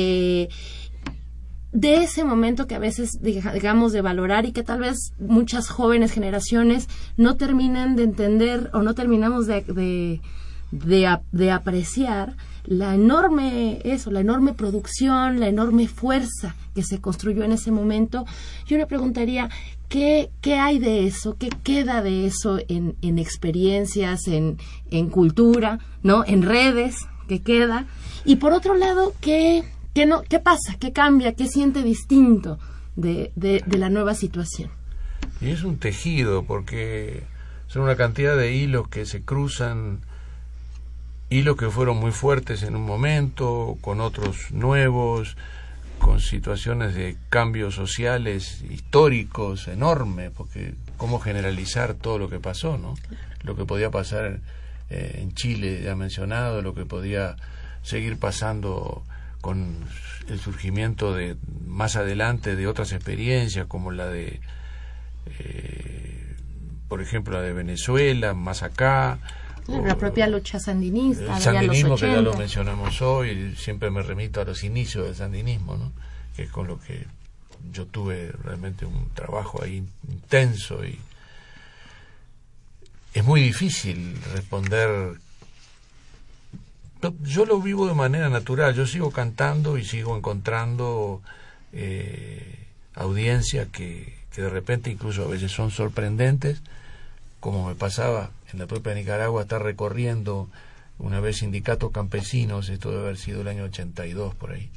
De ese momento que a veces dejamos de valorar y que tal vez muchas jóvenes generaciones no terminan de entender o no terminamos de apreciar la enorme producción, la enorme fuerza que se construyó en ese momento. Yo le preguntaría, ¿qué hay de eso? ¿Qué queda de eso en experiencias, en cultura, ¿no? En redes, ¿qué queda? Y por otro lado, ¿qué pasa? ¿Qué cambia? ¿Qué siente distinto de la nueva situación?
Y es un tejido, porque son una cantidad de hilos que se cruzan, hilos que fueron muy fuertes en un momento, con otros nuevos, con situaciones de cambios sociales históricos enormes, porque cómo generalizar todo lo que pasó, ¿no? Lo que podía pasar en Chile, ya mencionado, lo que podía seguir pasando con el surgimiento de más adelante de otras experiencias, como la de por ejemplo la de Venezuela, más acá,
la propia lucha sandinista,
el sandinismo, que ya lo mencionamos hoy. Siempre me remito a los inicios del sandinismo, ¿no? Que es con lo que yo tuve realmente un trabajo ahí intenso, y es muy difícil responder. Yo lo vivo de manera natural. Yo sigo cantando y sigo encontrando audiencias que de repente incluso a veces son sorprendentes, como me pasaba en la propia Nicaragua, estar recorriendo una vez sindicatos campesinos, esto debe haber sido el año 82 por ahí,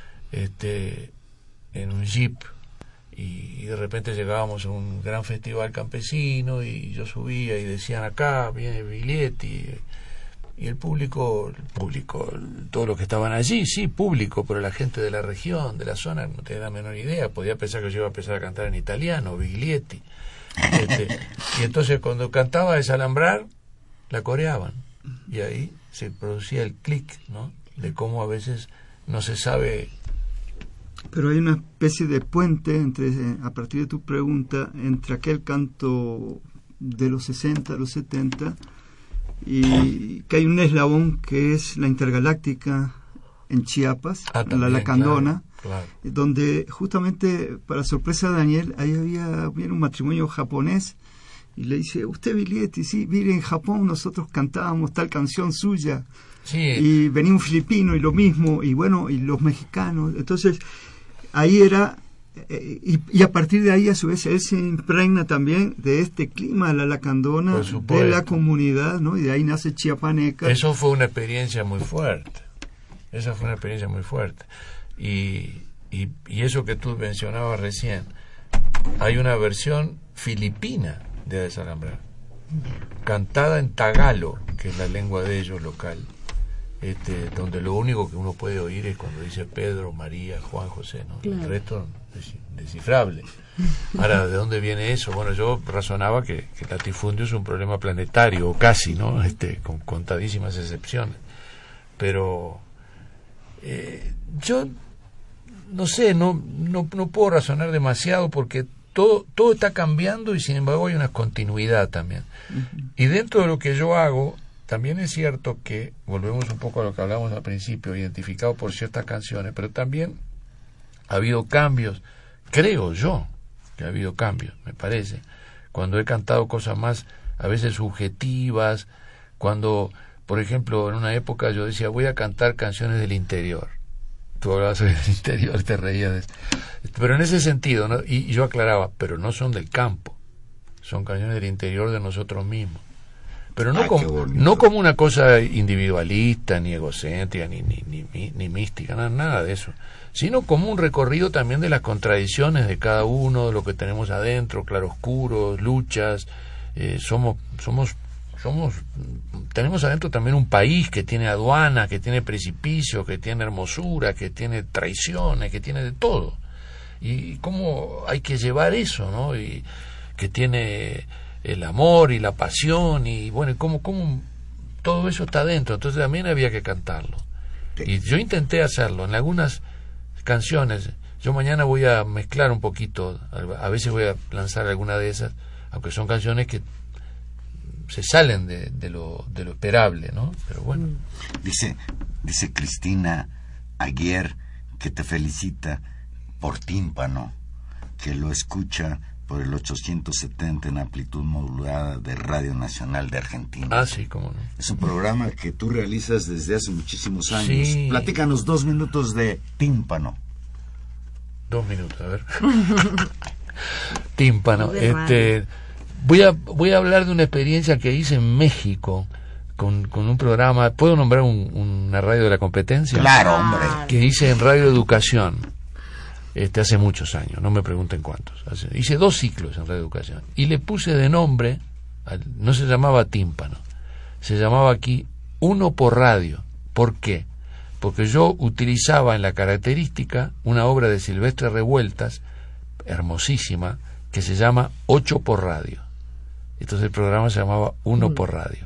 en un jeep, y de repente llegábamos a un gran festival campesino y yo subía y decían: acá viene Viglietti. Y el público, todos los que estaban allí, sí, público, pero la gente de la región, de la zona, no tenía la menor idea. Podía pensar que yo iba a empezar a cantar en italiano, Viglietti. Y entonces cuando cantaba Desalambrar, la coreaban. Y ahí se producía el clic, ¿no? De cómo a veces no se sabe.
Pero hay una especie de puente a partir de tu pregunta, entre aquel canto de los 60, los 70, y que hay un eslabón que es la Intergaláctica en Chiapas, también, la Lacandona, claro. Donde justamente, para sorpresa de Daniel, ahí viene un matrimonio japonés y le dice: usted, Viglietti, sí, mire, en Japón nosotros cantábamos tal canción suya, sí. Y venía un filipino y lo mismo, y bueno, y los mexicanos. Entonces ahí era, y a partir de ahí, a su vez, él se impregna también de este clima de la Lacandona, de la comunidad, ¿no? Y de ahí nace Chiapaneca.
Eso fue una experiencia muy fuerte. Y eso que tú mencionabas recién, hay una versión filipina de Desalambrar, cantada en tagalo, que es la lengua de ellos local, donde lo único que uno puede oír es cuando dice Pedro, María, Juan, José, ¿no? Claro. El resto es indescifrable. Ahora, ¿de dónde viene eso? Bueno, yo razonaba que el latifundio es un problema planetario, o casi, ¿no? Con contadísimas excepciones. Pero yo no sé, no puedo razonar demasiado, porque todo está cambiando y sin embargo hay una continuidad también. Uh-huh. Y dentro de lo que yo hago, también es cierto que, volvemos un poco a lo que hablamos al principio, identificado por ciertas canciones, pero también ha habido cambios, creo yo que ha habido cambios, me parece, cuando he cantado cosas más a veces subjetivas, cuando, por ejemplo, en una época yo decía: voy a cantar canciones del interior. Tú hablabas del interior, te reías de eso. Pero en ese sentido, ¿no? Y yo aclaraba: pero no son del campo, son canciones del interior de nosotros mismos. Pero no como una cosa individualista, ni egocéntrica, ni mística, nada de eso, sino como un recorrido también de las contradicciones de cada uno, de lo que tenemos adentro, claroscuros, luchas. Tenemos adentro también un país que tiene aduanas, que tiene precipicios, que tiene hermosura, que tiene traiciones, que tiene de todo. Y cómo hay que llevar eso, ¿no? Y que tiene el amor y la pasión y bueno, cómo todo eso está dentro, entonces también había que cantarlo. Y yo intenté hacerlo en algunas canciones. Yo mañana voy a mezclar un poquito, a veces voy a lanzar alguna de esas, aunque son canciones que se salen de lo esperable, ¿no? Pero bueno.
Dice Cristina Aguirre que te felicita por Tímpano, que lo escucha por el 870 en amplitud modulada de Radio Nacional de Argentina.
Ah, sí, cómo no.
Es un programa que tú realizas desde hace muchísimos años.
Sí.
Platícanos 2 minutos de Tímpano.
2 minutos, a ver. Tímpano. Voy a hablar de una experiencia que hice en México con un programa. ¿Puedo nombrar una radio de la competencia?
Claro, hombre.
Que hice en Radio Educación. Hace muchos años, no me pregunten cuántos. Hice 2 ciclos en Radio Educación y le puse de nombre, no se llamaba Tímpano, se llamaba aquí Uno por Radio. ¿Por qué? Porque yo utilizaba en la característica una obra de Silvestre Revueltas, hermosísima, que se llama 8 por Radio. Entonces el programa se llamaba Uno por Radio.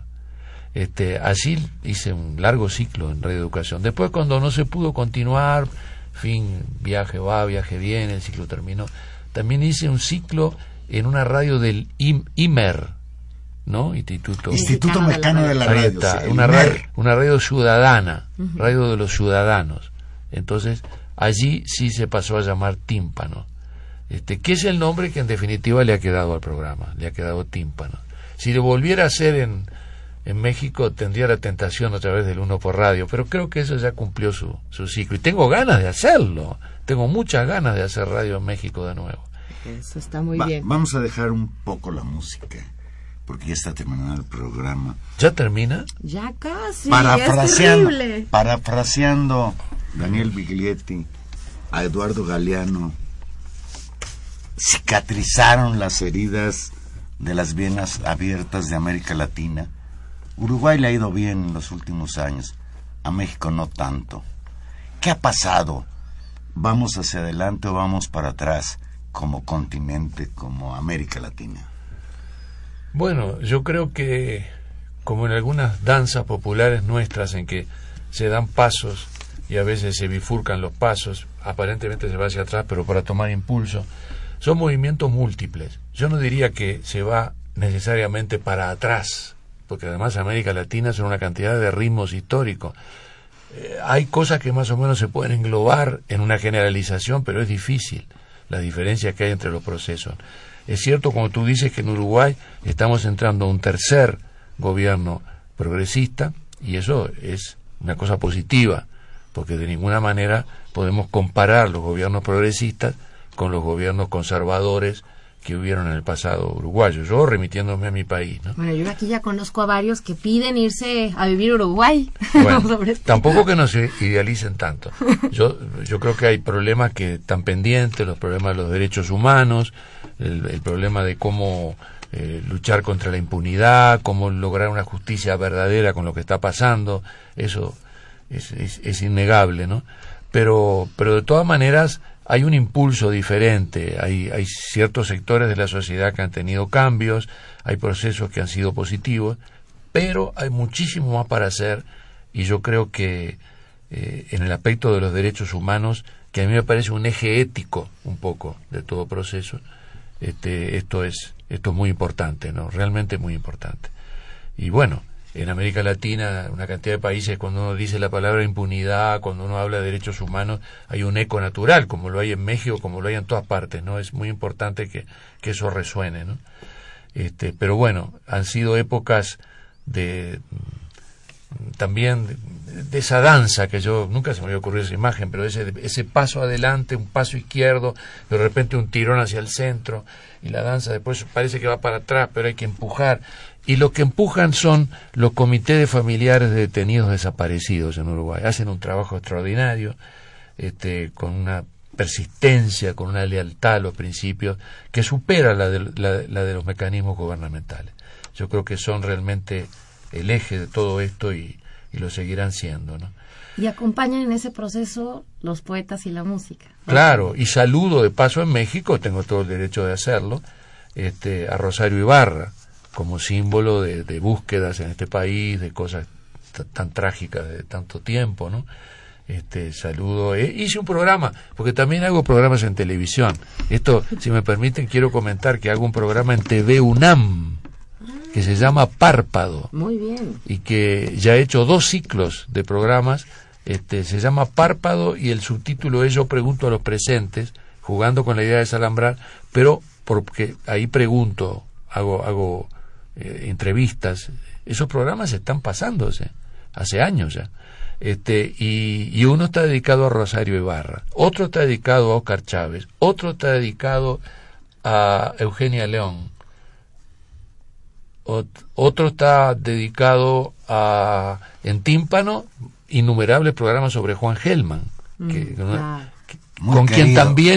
Así hice un largo ciclo en Radio Educación. Después, cuando no se pudo continuar, fin, viaje va, viaje viene, el ciclo terminó. También hice un ciclo en una radio del IMER, ¿no? Instituto
Mexicano de la Radio.
Está,
sí,
una radio ciudadana, radio de los ciudadanos. Entonces, allí sí se pasó a llamar Tímpano. Que es el nombre que en definitiva le ha quedado al programa, le ha quedado Tímpano. Si lo volviera a hacer en México, tendría la tentación otra vez del Uno por Radio, pero creo que eso ya cumplió su ciclo y tengo ganas de hacerlo, tengo muchas ganas de hacer radio en México de nuevo.
Eso está muy bien.
Vamos a dejar un poco la música, porque ya está terminando el programa.
¿Ya termina?
Ya casi, es terrible.
Parafraseando Daniel Biglietti a Eduardo Galeano, cicatrizaron las heridas de las venas abiertas de América Latina. Uruguay le ha ido bien en los últimos años, a México no tanto. ¿Qué ha pasado? ¿Vamos hacia adelante o vamos para atrás como continente, como América Latina?
Bueno, yo creo que como en algunas danzas populares nuestras en que se dan pasos y a veces se bifurcan los pasos, aparentemente se va hacia atrás, pero para tomar impulso, son movimientos múltiples. Yo no diría que se va necesariamente para atrás, porque además América Latina son una cantidad de ritmos históricos. Hay cosas que más o menos se pueden englobar en una generalización, pero es difícil la diferencia que hay entre los procesos. Es cierto, como tú dices, que en Uruguay estamos entrando a un tercer gobierno progresista, y eso es una cosa positiva, porque de ninguna manera podemos comparar los gobiernos progresistas con los gobiernos conservadores que hubieron en el pasado uruguayo. Yo remitiéndome a mi país, ¿no?
Bueno, yo aquí ya conozco a varios que piden irse a vivir a Uruguay.
Bueno, tampoco que no se idealicen tanto. Yo creo que hay problemas que están pendientes, los problemas de los derechos humanos, el problema de cómo luchar contra la impunidad, cómo lograr una justicia verdadera con lo que está pasando. Eso es innegable, ¿no? Pero de todas maneras hay un impulso diferente, hay ciertos sectores de la sociedad que han tenido cambios, hay procesos que han sido positivos, pero hay muchísimo más para hacer, y yo creo que en el aspecto de los derechos humanos, que a mí me parece un eje ético un poco de todo proceso, esto es muy importante, ¿no? Realmente muy importante. Y bueno, en América Latina, una cantidad de países, cuando uno dice la palabra impunidad, cuando uno habla de derechos humanos, hay un eco natural, como lo hay en México, como lo hay en todas partes, ¿no? Es muy importante que eso resuene, ¿no? Pero bueno, han sido épocas también de esa danza que yo nunca se me había ocurrido esa imagen, pero ese paso adelante, un paso izquierdo, de repente un tirón hacia el centro, y la danza después parece que va para atrás, pero hay que empujar. Y lo que empujan son los comités de familiares de detenidos desaparecidos en Uruguay. Hacen un trabajo extraordinario, con una persistencia, con una lealtad a los principios que supera la de los mecanismos gubernamentales. Yo creo que son realmente el eje de todo esto y lo seguirán siendo, ¿no?
Y acompañan en ese proceso los poetas y la música.
Claro, y saludo de paso en México, tengo todo el derecho de hacerlo, a Rosario Ibarra, como símbolo de búsquedas en este país, de cosas tan trágicas de tanto tiempo, ¿no? Saludo. Hice un programa, porque también hago programas en televisión. Esto, si me permiten, quiero comentar que hago un programa en TV UNAM que se llama Párpado.
Muy bien.
Y que ya he hecho 2 ciclos de programas. Se llama Párpado y el subtítulo es Yo pregunto a los presentes, jugando con la idea de desalambrar, pero porque ahí pregunto, hago entrevistas. Esos programas están pasándose hace años ya. Y uno está dedicado a Rosario Ibarra, otro está dedicado a Óscar Chávez, otro está dedicado a Eugenia León, otro está dedicado a, en tímpano, innumerables programas sobre Juan Gelman, con quien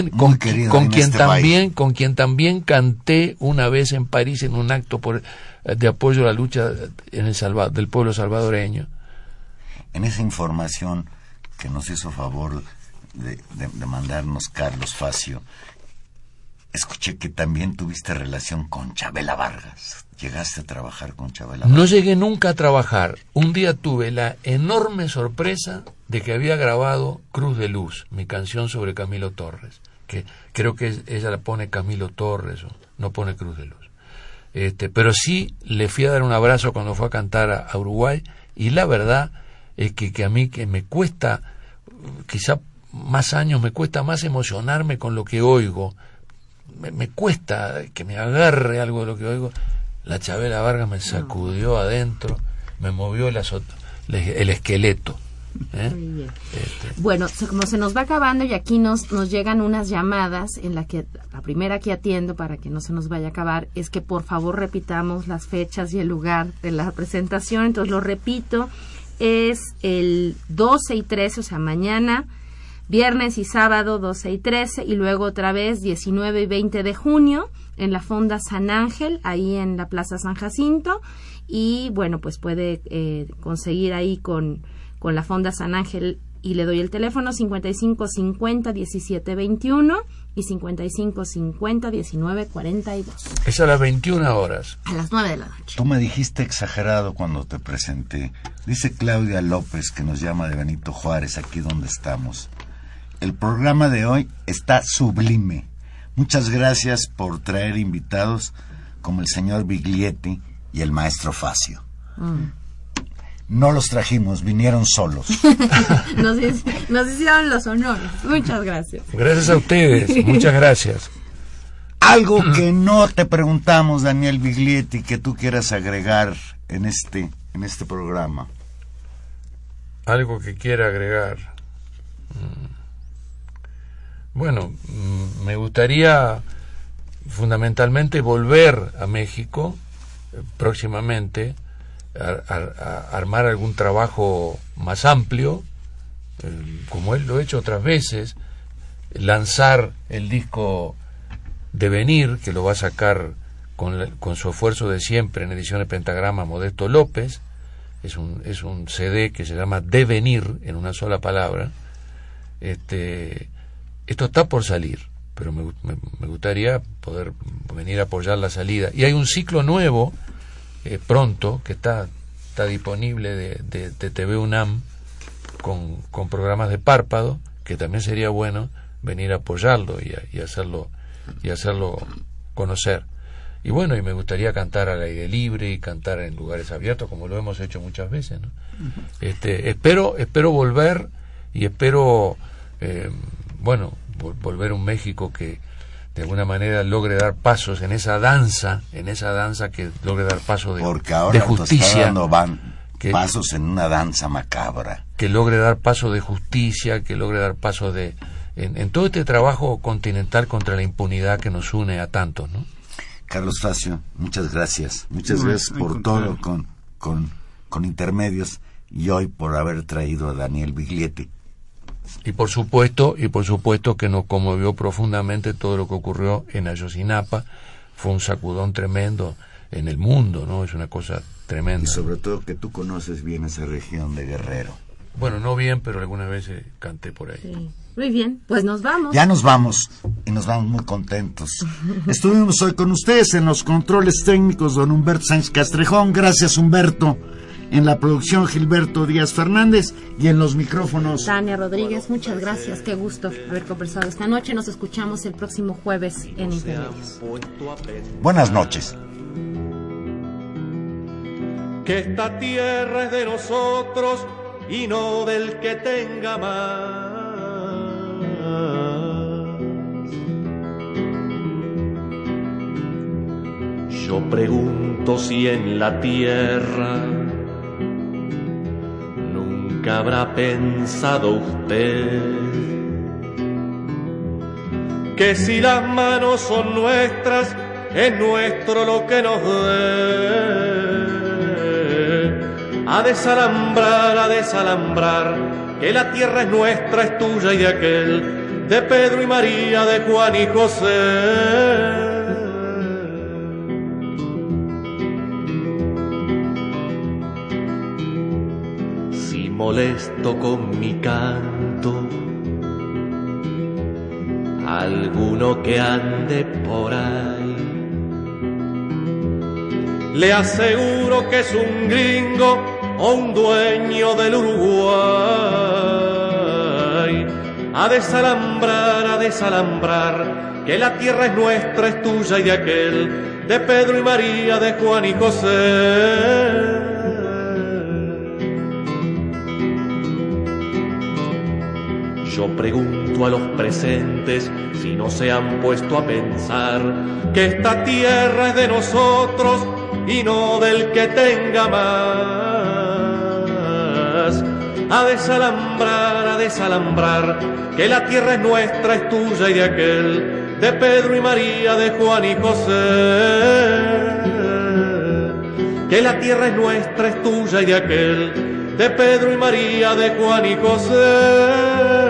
también canté una vez en París en un acto de apoyo a la lucha del pueblo salvadoreño.
En esa información que nos hizo favor de mandarnos Carlos Facio, escuché que también tuviste relación con Chabela Vargas. ¿Llegaste a trabajar con Chabela Vargas?
No llegué nunca a trabajar. Un día tuve la enorme sorpresa de que había grabado Cruz de Luz, mi canción sobre Camilo Torres, que creo que ella la pone Camilo Torres, o no pone Cruz de Luz. Pero sí le fui a dar un abrazo cuando fue a cantar a Uruguay, y la verdad es que a mí, que me cuesta, quizá más años, me cuesta más emocionarme con lo que oigo, me cuesta que me agarre algo de lo que oigo. La Chabela Vargas me sacudió adentro, me movió el esqueleto.
Muy bien. Bueno, como se nos va acabando y aquí nos llegan unas llamadas, en la que la primera que atiendo para que no se nos vaya a acabar es que por favor repitamos las fechas y el lugar de la presentación. Entonces lo repito, es el 12 y 13, o sea, mañana, viernes y sábado 12 y 13, y luego otra vez 19 y 20 de junio en la Fonda San Ángel, ahí en la Plaza San Jacinto. Y bueno, pues puede conseguir ahí con la Fonda San Ángel, y le doy el teléfono 5550-1721 y 5550-1942.
Es a las 21 horas.
A las 9 de la noche.
Tú me dijiste exagerado cuando te presenté. Dice Claudia López, que nos llama de Benito Juárez, aquí donde estamos. El programa de hoy está sublime. Muchas gracias por traer invitados como el señor Biglietti y el maestro Facio. No los trajimos, vinieron solos.
nos hicieron los honores. Muchas gracias.
Gracias a ustedes, muchas gracias.
Algo que no te preguntamos, Daniel Biglietti, que tú quieras agregar en este programa.
Algo que quiera agregar. Bueno, me gustaría fundamentalmente volver a México próximamente, a armar algún trabajo más amplio, como él lo ha hecho otras veces, lanzar el disco Devenir, que lo va a sacar con su esfuerzo de siempre en ediciones Pentagrama Modesto López. Es un CD que se llama Devenir, en una sola palabra. Esto está por salir, pero me gustaría poder venir a apoyar la salida. Y hay un ciclo nuevo pronto, que está disponible de TV UNAM, con programas de Párpado, que también sería bueno venir a apoyarlo y hacerlo conocer. Y bueno, y me gustaría cantar al aire libre y cantar en lugares abiertos, como lo hemos hecho muchas veces, ¿no? Espero volver, y espero volver a un México que de alguna manera logre dar pasos en esa danza que logre dar pasos de
porque ahora
de justicia,
pasos en una danza macabra,
que logre dar pasos de justicia, que logre dar pasos en todo este trabajo continental contra la impunidad que nos une a tantos, ¿no?
Carlos Facio, muchas gracias por todo con Intermedios, y hoy por haber traído a Daniel Biglietti.
Y por supuesto que nos conmovió profundamente todo lo que ocurrió en Ayotzinapa. Fue un sacudón tremendo en el mundo, ¿no? Es una cosa tremenda.
Y sobre todo que tú conoces bien esa región de Guerrero.
Bueno, no bien, pero algunas veces canté por ahí.
Sí. Muy bien, pues nos vamos.
Ya nos vamos, y nos vamos muy contentos. Estuvimos hoy con ustedes en los controles técnicos, don Humberto Sáenz Castrejón. Gracias, Humberto. En la producción, Gilberto Díaz Fernández. Y en los micrófonos,
Tania Rodríguez, muchas gracias. Qué gusto haber conversado esta noche. Nos escuchamos el próximo jueves en Intermedios.
buenas noches.
Que esta tierra es de nosotros y no del que tenga más. Yo pregunto si en la tierra nunca habrá pensado usted que si las manos son nuestras, es nuestro lo que nos dé. A desalambrar, que la tierra es nuestra, es tuya y de aquel, de Pedro y María, de Juan y José. Si molesto con mi canto alguno que ande por ahí, le aseguro que es un gringo o un dueño del Uruguay. A desalambrar, que la tierra es nuestra, es tuya y de aquel, de Pedro y María, de Juan y José. Yo pregunto a los presentes si no se han puesto a pensar que esta tierra es de nosotros y no del que tenga más. A desalambrar, que la tierra es nuestra, es tuya y de aquel, de Pedro y María, de Juan y José. Que la tierra es nuestra, es tuya y de aquel, de Pedro y María, de Juan y José.